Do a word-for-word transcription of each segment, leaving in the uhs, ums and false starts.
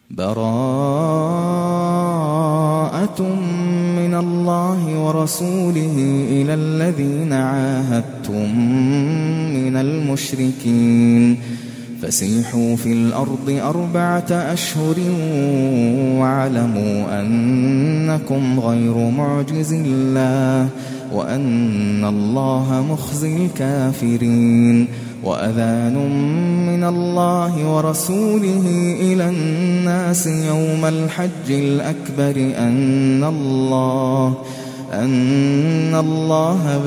براءة من الله ورسوله إلى الذين عاهدتم من المشركين فسيحوا في الأرض أربعة أشهر واعلموا أنكم غير معجز الله وأن الله مخزي الكافرين. وأذان من الله ورسوله إلى الناس يوم الحج الأكبر أن الله أن الله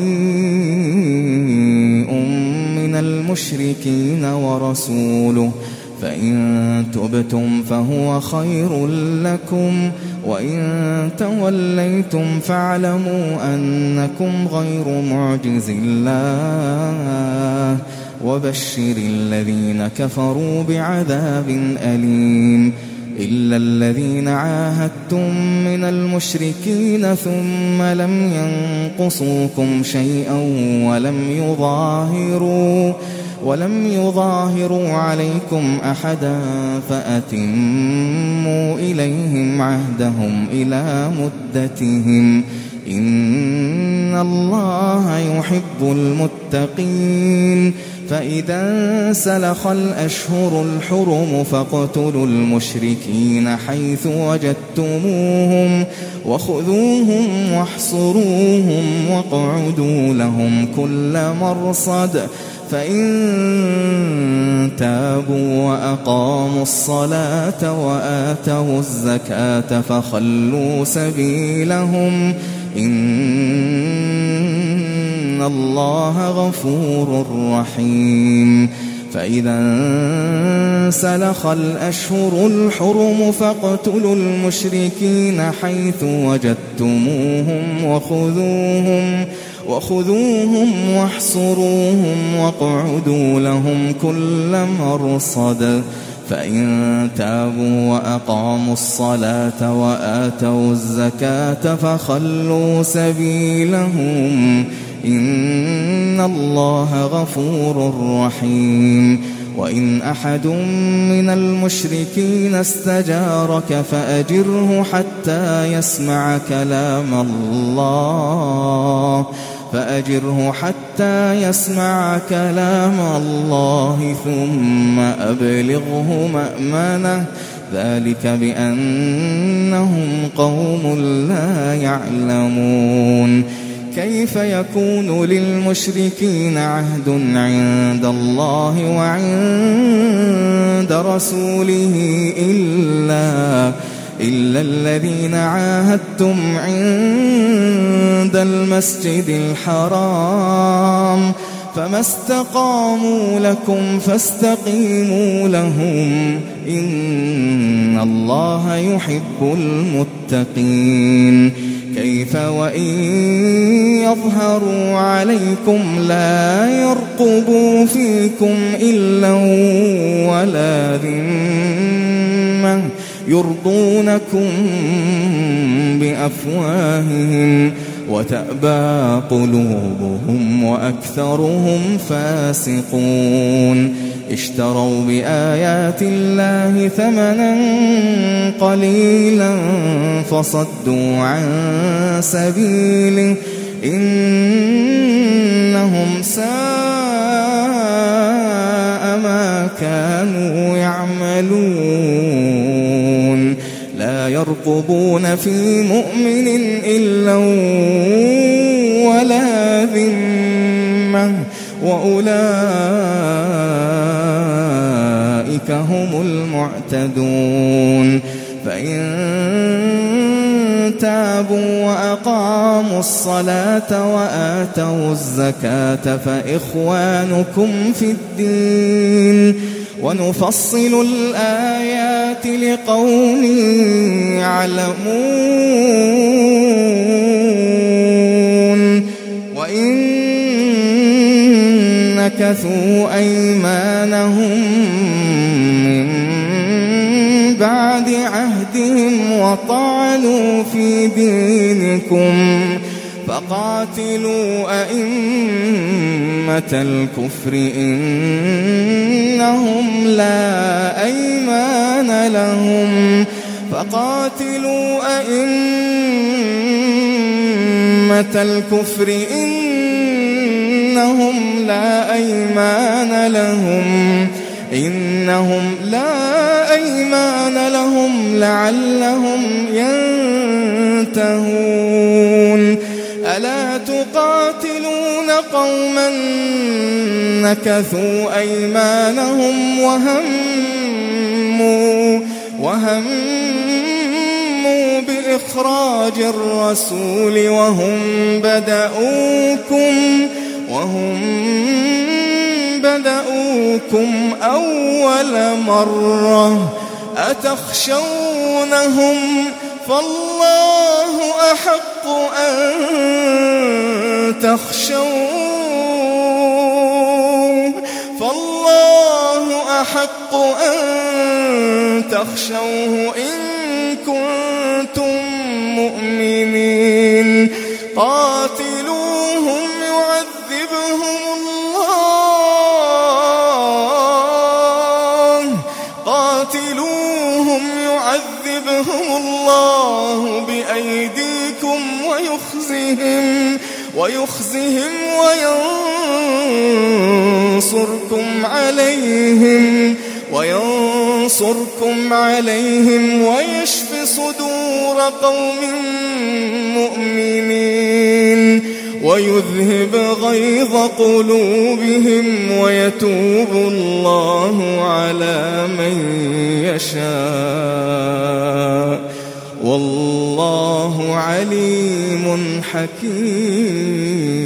بريء من المشركين ورسوله فإن تبتم فهو خير لكم وإن توليتم فاعلموا أنكم غير معجز الله وبشر الذين كفروا بعذاب أليم. إلا الذين عاهدتم من المشركين ثم لم ينقصوكم شيئا ولم يظاهروا ولم يظاهروا عليكم أحدا فأتموا إليهم عهدهم إلى مدتهم إن الله يحب المتقين. فإذا انسلخ الأشهر الحرم فاقتلوا المشركين حيث وجدتموهم وخذوهم واحصروهم واقعدوا لهم كل مرصد فإن تابوا وأقاموا الصلاة وآتوا الزكاة فخلوا سبيلهم إن الله غفور رحيم. فإذا انسلخ الأشهر الحرم فاقتلوا المشركين حيث وجدتموهم وخذوهم وخذوهم واحصروهم واقعدوا لهم كل مرصد فإن تابوا وأقاموا الصلاة وآتوا الزكاة فخلوا سبيلهم إن الله غفور رحيم. وإن أحد من المشركين استجارك فأجره حتى يسمع كلام الله فأجره حتى يسمع كلام الله ثم أبلغه مأمنه ذلك بأنهم قوم لا يعلمون. كيف يكون للمشركين عهد عند الله وعند رسوله إلا إلا الذين عاهدتم عند المسجد الحرام فما استقاموا لكم فاستقيموا لهم إن الله يحب المتقين. كيف وإن يظهروا عليكم لا يرقبوا فيكم إلا ولا ذمة يرضونكم بأفواههم وتأبى قلوبهم وأكثرهم فاسقون. اشتروا بآيات الله ثمنا قليلا فصدوا عن سبيله إنهم ساء ما كانوا يعملون. لا يرقبون في مؤمن إلا ولا ذمة وأولئك هم المعتدون. فإن تابوا وأقاموا الصلاة وآتوا الزكاة فإخوانكم في الدين ونفصل الآيات لقوم يعلمون. وإن نكثوا أيمانهم من بعد عهدهم وطعنوا في دينكم فقاتلوا أئمة الكفر إنهم لا أيمان لهم فقاتلوا أئمة الكفر إنهم لا أيمان لهم إنهم لا أيمان لهم لعلهم ينتهون ألا تقاتلون قوما نكثوا أيمانهم وهموا وهموا بإخراج الرسول وهم بدأوكم وهم بدأوكم أول مرة أتخشونهم فالله أحق أن تخشوه فالله أحق أن تخشوه إن كنتم مؤمنين قاتلوهم يعذبهم الله قاتلوهم يعذبهم الله بأيديكم ويخزهم ويخزهم وينصركم عليهم وينصركم عليهم ويشف صدور قوم مؤمنين ويذهب غيظ قلوبهم ويتوب الله على من يشاء والله عليم حكيم.